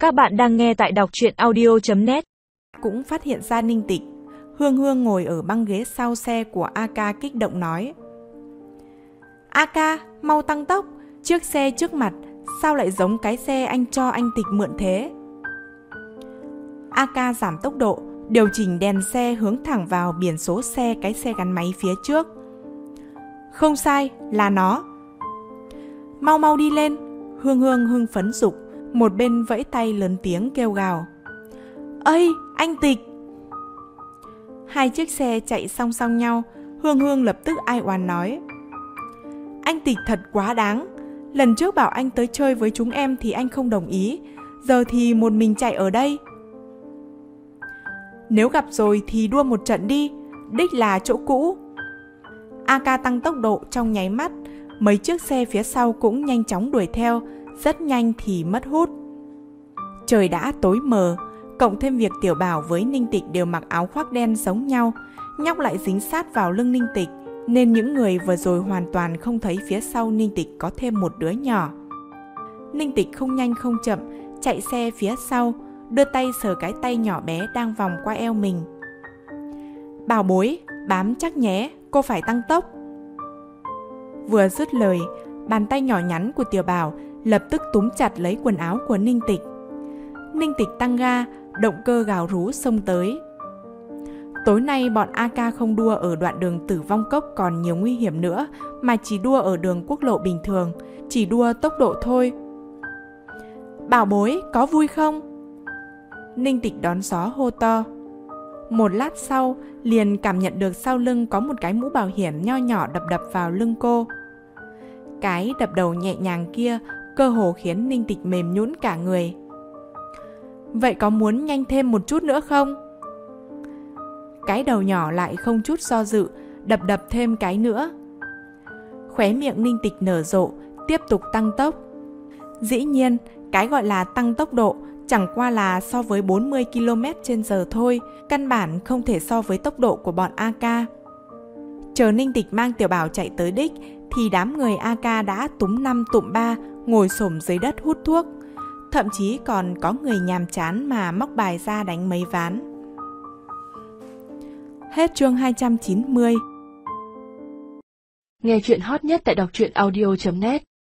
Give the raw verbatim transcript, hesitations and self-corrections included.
Các bạn đang nghe tại đọc truyện audio chấm net. Cũng phát hiện ra Ninh Tịch. Hương Hương ngồi ở băng ghế sau xe của a ca kích động nói: A ca, mau tăng tốc, chiếc xe trước mặt sao lại giống cái xe anh cho anh Tịch mượn thế? a ca giảm tốc độ, điều chỉnh đèn xe hướng thẳng vào biển số xe cái xe gắn máy phía trước. Không sai, là nó. Mau mau đi lên, Hương Hương hưng phấn giục, một bên vẫy tay lớn tiếng kêu gào: Ây, anh Tịch! Hai chiếc xe chạy song song nhau, Hương Hương lập tức ai oán nói: Anh Tịch thật quá đáng, lần trước bảo anh tới chơi với chúng em thì anh không đồng ý, giờ thì một mình chạy ở đây. Nếu gặp rồi thì đua một trận đi, đích là chỗ cũ. a ca tăng tốc độ trong nháy mắt, mấy chiếc xe phía sau cũng nhanh chóng đuổi theo, rất nhanh thì mất hút. Trời đã tối mờ, cộng thêm việc Tiểu Bảo với Ninh Tịch đều mặc áo khoác đen giống nhau, nhóc lại dính sát vào lưng Ninh Tịch, nên những người vừa rồi hoàn toàn không thấy phía sau Ninh Tịch có thêm một đứa nhỏ. Ninh Tịch không nhanh không chậm, chạy xe phía sau, đưa tay sờ cái tay nhỏ bé đang vòng qua eo mình. Bảo bối, bám chắc nhé, cô phải tăng tốc. Vừa dứt lời, bàn tay nhỏ nhắn của Tiểu Bảo lập tức túm chặt lấy quần áo của Ninh Tịch. Ninh Tịch tăng ga, động cơ gào rú xông tới. Tối nay bọn a ca không đua ở đoạn đường Tử Vong Cốc còn nhiều nguy hiểm nữa, mà chỉ đua ở đường quốc lộ bình thường, chỉ đua tốc độ thôi. Bảo bối, có vui không? Ninh Tịch đón gió hô to. Một lát sau, liền cảm nhận được sau lưng có một cái mũ bảo hiểm nho nhỏ đập đập vào lưng cô. Cái đập đầu nhẹ nhàng kia cơ hồ khiến Ninh Tịch mềm nhũn cả người. Vậy có muốn nhanh thêm một chút nữa không? Cái đầu nhỏ lại không chút do dự, đập đập thêm cái nữa. Khóe miệng Ninh Tịch nở rộ, tiếp tục tăng tốc. Dĩ nhiên, cái gọi là tăng tốc độ chẳng qua là so với bốn mươi ki lô mét trên giờ thôi, căn bản không thể so với tốc độ của bọn a ca. Chờ Ninh Tịch mang Tiểu Bảo chạy tới đích, thì đám người a ca đã túm năm tụm ba, ngồi xổm dưới đất hút thuốc. Thậm chí còn có người nhàm chán mà móc bài ra đánh mấy ván. Hết chương hai trăm chín mươi. Nghe chuyện hot nhất tại đọc truyện audio chấm net.